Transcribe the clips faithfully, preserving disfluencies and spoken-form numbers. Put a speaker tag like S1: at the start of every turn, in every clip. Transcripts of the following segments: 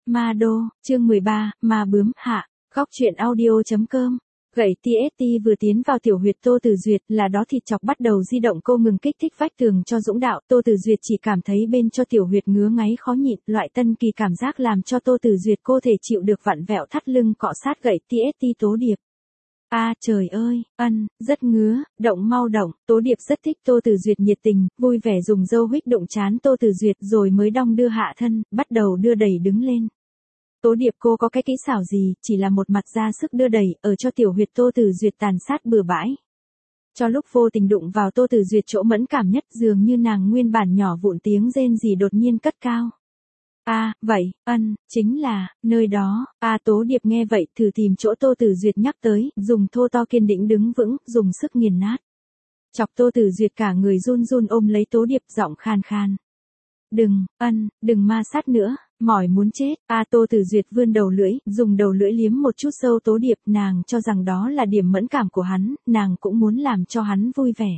S1: Ma Đô, chương mười ba, Ma Bướm hạ, góc truyện audio.com. Gậy tê ét tê vừa tiến vào tiểu huyệt Tô Tử Duyệt là đó thịt chọc bắt đầu di động, cô ngừng kích thích vách tường cho Dũng Đạo. Tô Tử Duyệt chỉ cảm thấy bên cho tiểu huyệt ngứa ngáy khó nhịn, loại tân kỳ cảm giác làm cho Tô Tử Duyệt cô thể chịu được vặn vẹo thắt lưng cọ sát gậy tê ét tê Tố Điệp. A à, trời ơi, ân, rất ngứa, động mau động. Tố Điệp rất thích Tô Tử Duyệt nhiệt tình, vui vẻ dùng dâu huých đụng trán Tô Tử Duyệt rồi mới đong đưa hạ thân, bắt đầu đưa đẩy đứng lên. Tố Điệp cô có cái kỹ xảo gì, chỉ là một mặt ra sức đưa đẩy, ở cho tiểu huyệt Tô Tử Duyệt tàn sát bừa bãi. Cho lúc vô tình đụng vào Tô Tử Duyệt chỗ mẫn cảm nhất, dường như nàng nguyên bản nhỏ vụn tiếng rên rỉ đột nhiên cất cao. A, à, vậy, ân, chính là, nơi đó. A à, Tố Điệp nghe vậy, thử tìm chỗ Tô Tử Duyệt nhắc tới, dùng thô to kiên định đứng vững, dùng sức nghiền nát. Chọc Tô Tử Duyệt cả người run run ôm lấy Tố Điệp, giọng khan khan. Đừng, ân, đừng ma sát nữa, mỏi muốn chết. A à, Tô Tử Duyệt vươn đầu lưỡi, dùng đầu lưỡi liếm một chút sâu Tố Điệp, nàng cho rằng đó là điểm mẫn cảm của hắn, nàng cũng muốn làm cho hắn vui vẻ.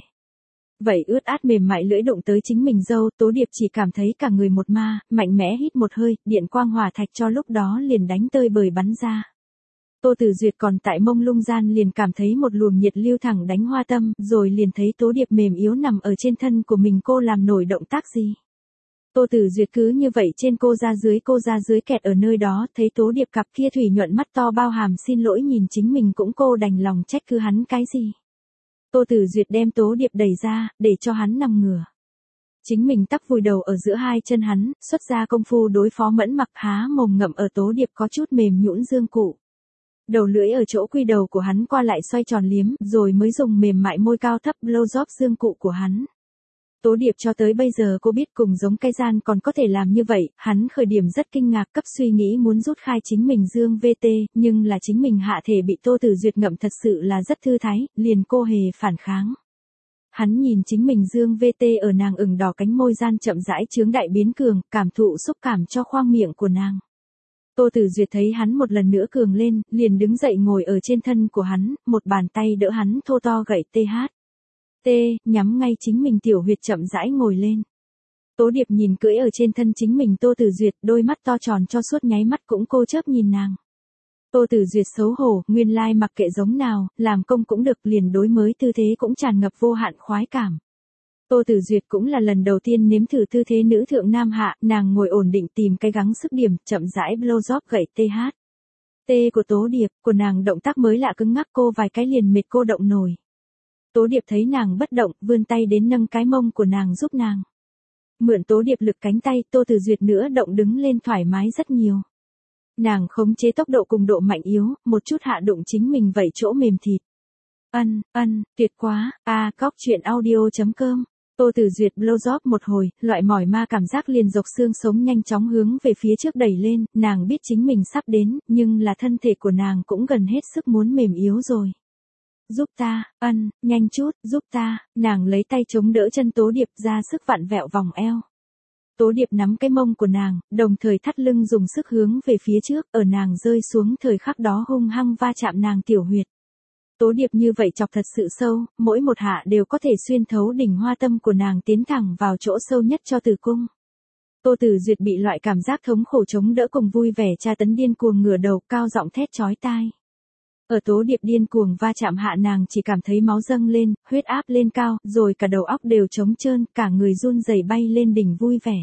S1: Vậy ướt át mềm mại lưỡi đụng tới chính mình dâu, Tố Điệp chỉ cảm thấy cả người một ma, mạnh mẽ hít một hơi, điện quang hỏa thạch cho lúc đó liền đánh tơi bời bắn ra. Tô Tử Duyệt còn tại mông lung gian liền cảm thấy một luồng nhiệt lưu thẳng đánh hoa tâm, rồi liền thấy Tố Điệp mềm yếu nằm ở trên thân của mình, cô làm nổi động tác gì. Tô Tử Duyệt cứ như vậy trên cô ra dưới cô ra dưới kẹt ở nơi đó, thấy Tố Điệp cặp kia thủy nhuận mắt to bao hàm xin lỗi nhìn chính mình cũng cô đành lòng trách cứ hắn cái gì. Tô Tử Duyệt đem Tố Điệp đẩy ra, để cho hắn nằm ngửa. Chính mình tắc vùi đầu ở giữa hai chân hắn, xuất ra công phu đối phó mẫn mặc, há mồm ngậm ở Tố Điệp có chút mềm nhũn dương cụ. Đầu lưỡi ở chỗ quy đầu của hắn qua lại xoay tròn liếm, rồi mới dùng mềm mại môi cao thấp blow job dương cụ của hắn. Tố Điệp cho tới bây giờ cô biết cùng giống cái gian còn có thể làm như vậy, hắn khởi điểm rất kinh ngạc, cấp suy nghĩ muốn rút khai chính mình dương vê tê, nhưng là chính mình hạ thể bị Tô Tử Duyệt ngậm thật sự là rất thư thái, liền cô hề phản kháng. Hắn nhìn chính mình dương vê tê ở nàng ửng đỏ cánh môi gian chậm rãi chướng đại biến cường, cảm thụ xúc cảm cho khoang miệng của nàng. Tô Tử Duyệt thấy hắn một lần nữa cường lên, liền đứng dậy ngồi ở trên thân của hắn, một bàn tay đỡ hắn thô to gậy tê hát. T, nhắm ngay chính mình tiểu huyệt chậm rãi ngồi lên. Tố Điệp nhìn cưỡi ở trên thân chính mình Tô Tử Duyệt, đôi mắt to tròn cho suốt nháy mắt cũng cô chớp nhìn nàng. Tô Tử Duyệt xấu hổ, nguyên lai mặc kệ giống nào, làm công cũng được, liền đối mới tư thế cũng tràn ngập vô hạn khoái cảm. Tô Tử Duyệt cũng là lần đầu tiên nếm thử tư thế nữ thượng nam hạ, nàng ngồi ổn định tìm cái gắng sức điểm, chậm rãi blow job gậy tê hát. T của Tố Điệp, của nàng động tác mới lạ cứng ngắc cô vài cái liền mệt cô động nổi. Tố Điệp thấy nàng bất động, vươn tay đến nâng cái mông của nàng giúp nàng. Mượn Tố Điệp lực cánh tay, Tô Tử Duyệt nữa động đứng lên thoải mái rất nhiều. Nàng khống chế tốc độ cùng độ mạnh yếu, một chút hạ đụng chính mình vẩy chỗ mềm thịt. Ân, ân, tuyệt quá, a à, góc truyện audio.com. Tô Tử Duyệt blow job một hồi, loại mỏi ma cảm giác liền dọc xương sống nhanh chóng hướng về phía trước đẩy lên, nàng biết chính mình sắp đến, nhưng là thân thể của nàng cũng gần hết sức muốn mềm yếu rồi. Giúp ta, ân, nhanh chút, giúp ta, nàng lấy tay chống đỡ chân Tố Điệp ra sức vặn vẹo vòng eo. Tố Điệp nắm cái mông của nàng, đồng thời thắt lưng dùng sức hướng về phía trước, ở nàng rơi xuống thời khắc đó hung hăng va chạm nàng tiểu huyệt. Tố Điệp như vậy chọc thật sự sâu, mỗi một hạ đều có thể xuyên thấu đỉnh hoa tâm của nàng tiến thẳng vào chỗ sâu nhất cho tử cung. Tô Tử Duyệt bị loại cảm giác thống khổ chống đỡ cùng vui vẻ tra tấn điên cuồng ngửa đầu cao giọng thét chói tai. Ở Tố Điệp điên cuồng va chạm hạ nàng chỉ cảm thấy máu dâng lên, huyết áp lên cao, rồi cả đầu óc đều trống trơn, cả người run rẩy bay lên đỉnh vui vẻ.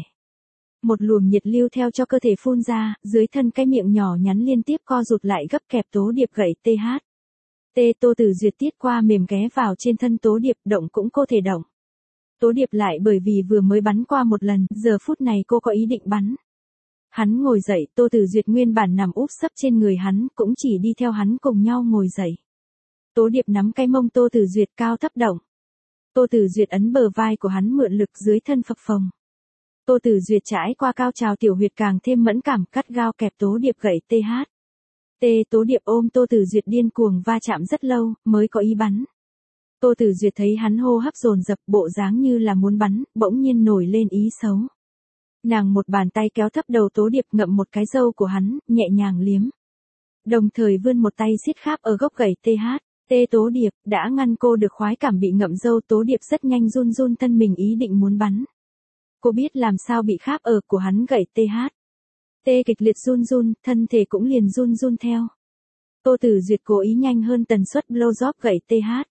S1: Một luồng nhiệt lưu theo cho cơ thể phun ra, dưới thân cái miệng nhỏ nhắn liên tiếp co rụt lại gấp kẹp Tố Điệp gậy tê hát. T Tô Tử Duyệt tiết qua mềm ghé vào trên thân Tố Điệp, động cũng cô thể động. Tố Điệp lại bởi vì vừa mới bắn qua một lần, giờ phút này cô có ý định bắn. Hắn ngồi dậy, Tô Tử Duyệt nguyên bản nằm úp sấp trên người hắn, cũng chỉ đi theo hắn cùng nhau ngồi dậy. Tố Điệp nắm cái mông Tô Tử Duyệt cao thấp động. Tô Tử Duyệt ấn bờ vai của hắn mượn lực dưới thân phập phồng. Tô Tử Duyệt trải qua cao trào tiểu huyệt càng thêm mẫn cảm, cắt gao kẹp Tố Điệp gậy tê hát. T Tố Điệp ôm Tô Tử Duyệt điên cuồng va chạm rất lâu, mới có ý bắn. Tô Tử Duyệt thấy hắn hô hấp dồn dập, bộ dáng như là muốn bắn, bỗng nhiên nổi lên ý xấu. Nàng một bàn tay kéo thấp đầu Tố Điệp ngậm một cái râu của hắn, nhẹ nhàng liếm. Đồng thời vươn một tay siết kháp ở gốc gậy tê hát. T Tố Điệp, đã ngăn cô được khoái cảm bị ngậm râu, Tố Điệp rất nhanh run run thân mình ý định muốn bắn. Cô biết làm sao bị kháp ở của hắn gậy tê hát. Tê kịch liệt run run, thân thể cũng liền run run theo. Tô Tử Duyệt cố ý nhanh hơn tần suất blowjob gậy tê hát.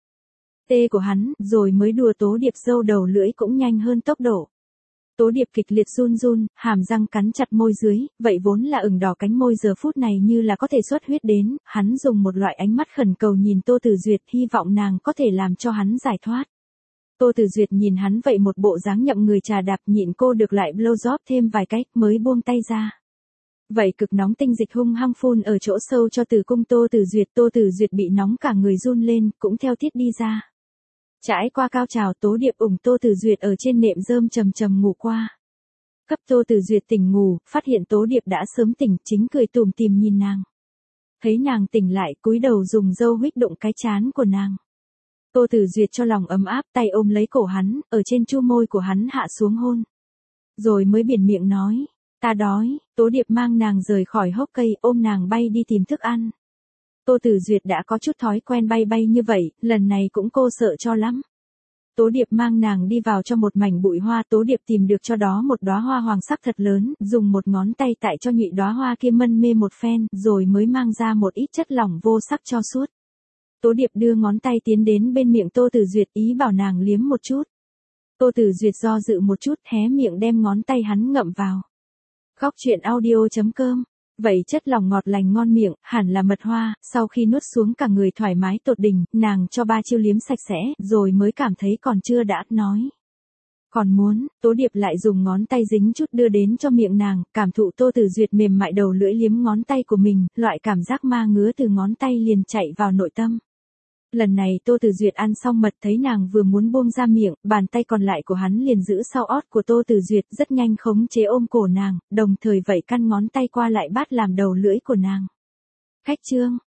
S1: Tê của hắn, rồi mới đùa Tố Điệp dâu đầu lưỡi cũng nhanh hơn tốc độ. Tố Điệp kịch liệt run run, hàm răng cắn chặt môi dưới, vậy vốn là ửng đỏ cánh môi giờ phút này như là có thể xuất huyết đến, hắn dùng một loại ánh mắt khẩn cầu nhìn Tô Tử Duyệt, hy vọng nàng có thể làm cho hắn giải thoát. Tô Tử Duyệt nhìn hắn vậy một bộ dáng nhậm người trà đạp, nhịn cô được lại blowjob thêm vài cái, mới buông tay ra. Vậy cực nóng tinh dịch hung hăng phun ở chỗ sâu cho tử cung Tô Tử Duyệt, Tô Tử Duyệt bị nóng cả người run lên, cũng theo tiết đi ra. Trải qua cao trào, Tố Điệp ủng Tô Tử Duyệt ở trên nệm rơm trầm trầm ngủ qua. Cấp Tô Tử Duyệt tỉnh ngủ, phát hiện Tố Điệp đã sớm tỉnh, chính cười tủm tỉm nhìn nàng. Thấy nàng tỉnh lại, cúi đầu dùng dâu huých đụng cái trán của nàng. Tô Tử Duyệt cho lòng ấm áp, tay ôm lấy cổ hắn, ở trên chu môi của hắn hạ xuống hôn. Rồi mới biển miệng nói, ta đói. Tố Điệp mang nàng rời khỏi hốc cây, ôm nàng bay đi tìm thức ăn. Tô Tử Duyệt đã có chút thói quen bay bay như vậy, lần này cũng cô sợ cho lắm. Tố Điệp mang nàng đi vào cho một mảnh bụi hoa, Tố Điệp tìm được cho đó một đóa hoa hoàng sắc thật lớn, dùng một ngón tay tại cho nhụy đóa hoa kia mân mê một phen, rồi mới mang ra một ít chất lỏng vô sắc cho suốt. Tố Điệp đưa ngón tay tiến đến bên miệng Tô Tử Duyệt, ý bảo nàng liếm một chút. Tô Tử Duyệt do dự một chút, hé miệng đem ngón tay hắn ngậm vào. Khóc chuyện audio chấm com. Vậy chất lỏng ngọt lành ngon miệng, hẳn là mật hoa, sau khi nuốt xuống cả người thoải mái tột đỉnh, nàng cho ba chiêu liếm sạch sẽ, rồi mới cảm thấy còn chưa đã, nói. Còn muốn, Tố Điệp lại dùng ngón tay dính chút đưa đến cho miệng nàng, cảm thụ Tô Tử Duyệt mềm mại đầu lưỡi liếm ngón tay của mình, loại cảm giác ma ngứa từ ngón tay liền chạy vào nội tâm. Lần này Tô Tử Duyệt ăn xong mật, thấy nàng vừa muốn buông ra miệng, bàn tay còn lại của hắn liền giữ sau ót của Tô Tử Duyệt, rất nhanh khống chế ôm cổ nàng, đồng thời vẩy căn ngón tay qua lại bắt làm đầu lưỡi của nàng. Khách trương,